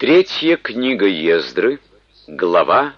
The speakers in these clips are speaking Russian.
Третья книга Ездры, глава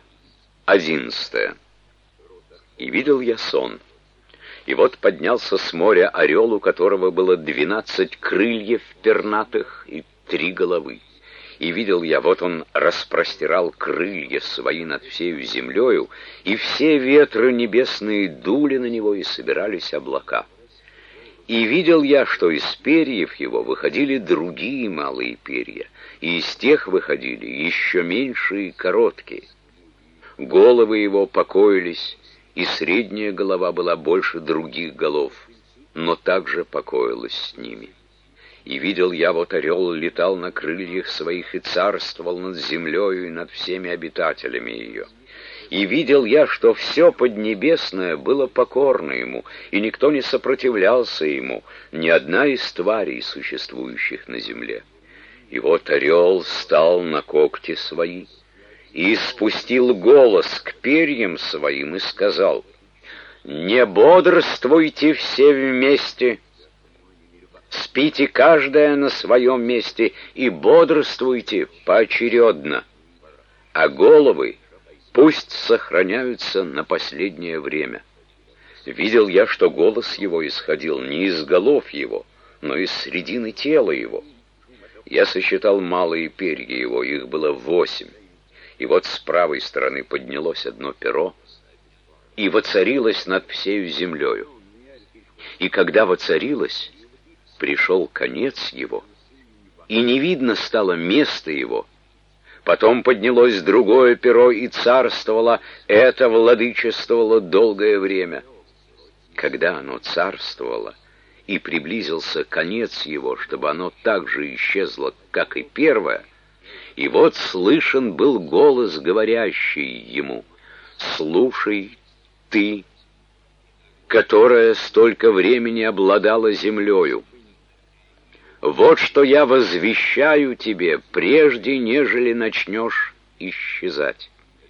11. «И видел я сон, и вот поднялся с моря орел, у которого было 12 крыльев пернатых и 3 головы. И видел я, вот он распростирал крылья свои над всею землею, и все ветры небесные дули на него, и собирались облака. И видел я, что из перьев его выходили другие малые перья, и из тех выходили еще меньшие и короткие. Головы его покоились, и средняя голова была больше других голов, но также покоилась с ними. И видел я, вот орел летал на крыльях своих и царствовал над землею и над всеми обитателями ее. И видел я, что все поднебесное было покорно ему, и никто не сопротивлялся ему, ни одна из тварей, существующих на земле. И вот орел стал на когти свои, и спустил голос к перьям своим, и сказал: «Не бодрствуйте все вместе, спите каждая на своем месте, и бодрствуйте поочередно, а головы пусть сохраняются на последнее время». Видел я, что голос его исходил не из голов его, но из средины тела его. Я сосчитал малые перья его, их было 8. И вот с правой стороны поднялось одно перо и воцарилось над всею землею. И когда воцарилось, пришел конец его, и не видно стало места его. Потом поднялось другое перо и царствовало, это владычествовало долгое время. Когда оно царствовало, и приблизился конец его, чтобы оно так же исчезло, как и первое, и вот слышен был голос, говорящий ему: «Слушай, ты, которая столько времени обладала землею, вот что я возвещаю тебе, прежде нежели начнешь исчезать.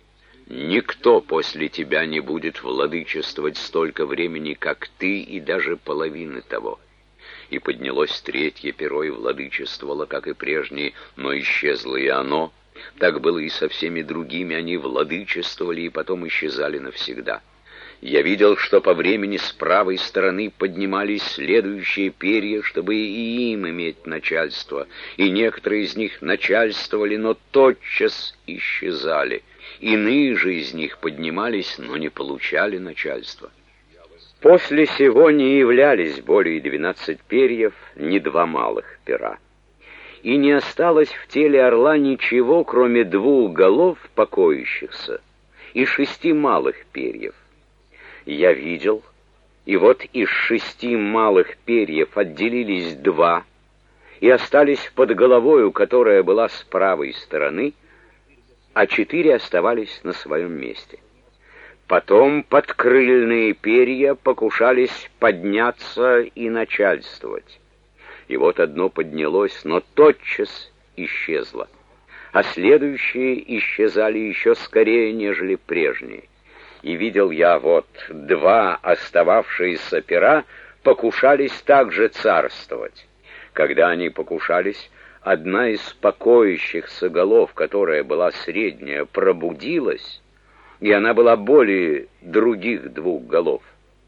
Никто после тебя не будет владычествовать столько времени, как ты, и даже половины того». И поднялось третье перо и владычествовало, как и прежние, но исчезло и оно. Так было и со всеми другими, они владычествовали и потом исчезали навсегда. Я видел, что по времени с правой стороны поднимались следующие перья, чтобы и им иметь начальство, и некоторые из них начальствовали, но тотчас исчезали. Иные же из них поднимались, но не получали начальства. После сего не являлись более 12 перьев, ни 2 малых пера. И не осталось в теле орла ничего, кроме 2 голов покоящихся и 6 малых перьев. Я видел, и вот из 6 малых перьев отделились 2, и остались под головою, которая была с правой стороны, а 4 оставались на своем месте. Потом подкрыльные перья покушались подняться и начальствовать. И вот одно поднялось, но тотчас исчезло, а следующие исчезали еще скорее, нежели прежние. И видел я, вот 2 остававшиеся пера покушались также царствовать. Когда они покушались, одна из покоящихся голов, которая была средняя, пробудилась, и она была более других 2 голов.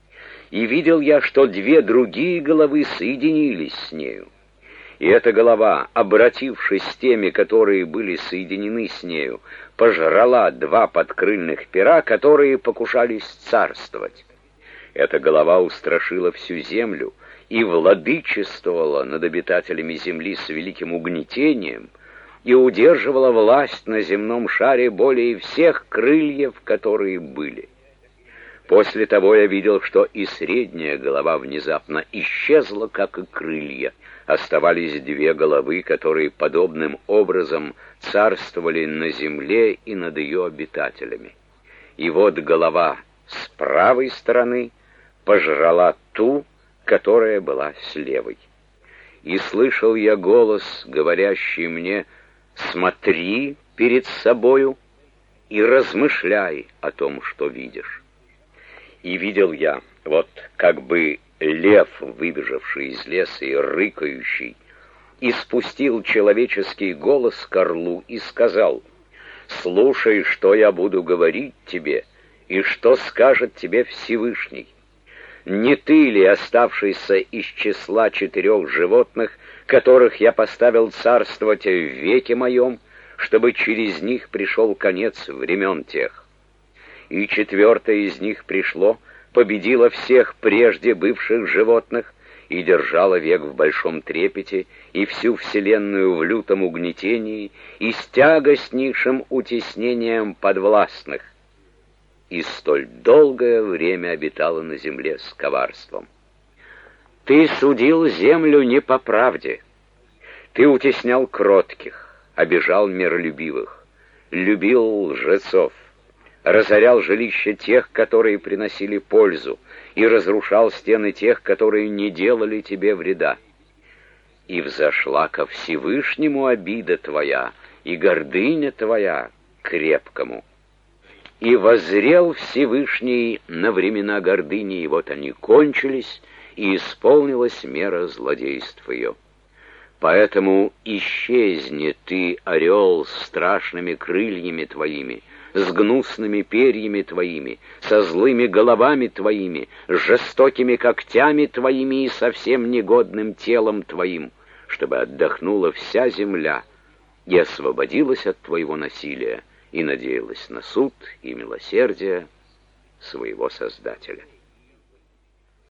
И видел я, что 2 другие головы соединились с нею. И эта голова, обратившись с теми, которые были соединены с нею, пожрала 2 подкрыльных пера, которые покушались царствовать. Эта голова устрашила всю землю и владычествовала над обитателями земли с великим угнетением, и удерживала власть на земном шаре более всех крыльев, которые были. После того я видел, что и средняя голова внезапно исчезла, как и крылья. Оставались 2 головы, которые подобным образом царствовали на земле и над ее обитателями. И вот голова с правой стороны пожрала ту, которая была с левой. И слышал я голос, говорящий мне: «Смотри перед собою и размышляй о том, что видишь». И видел я, вот как бы лев, выбежавший из леса и рыкающий, и спустил человеческий голос к орлу и сказал: «Слушай, что я буду говорить тебе, и что скажет тебе Всевышний. Не ты ли, оставшийся из числа 4 животных, которых я поставил царствовать в веке моем, чтобы через них пришел конец времен тех? И 4 из них пришло, победило всех прежде бывших животных и держало век в большом трепете и всю вселенную в лютом угнетении и с тягостнейшим утеснением подвластных, и столь долгое время обитала на земле с коварством. Ты судил землю не по правде, ты утеснял кротких, обижал миролюбивых, любил лжецов, разорял жилища тех, которые приносили пользу, и разрушал стены тех, которые не делали тебе вреда. И взошла ко Всевышнему обида твоя, и гордыня твоя к крепкому. И воззрел Всевышний на времена гордыни, и вот они кончились, и исполнилась мера злодейств ее. Поэтому исчезни ты, орел, с страшными крыльями твоими, с гнусными перьями твоими, со злыми головами твоими, с жестокими когтями твоими и совсем негодным телом твоим, чтобы отдохнула вся земля и освободилась от твоего насилия и надеялась на суд и милосердие своего Создателя.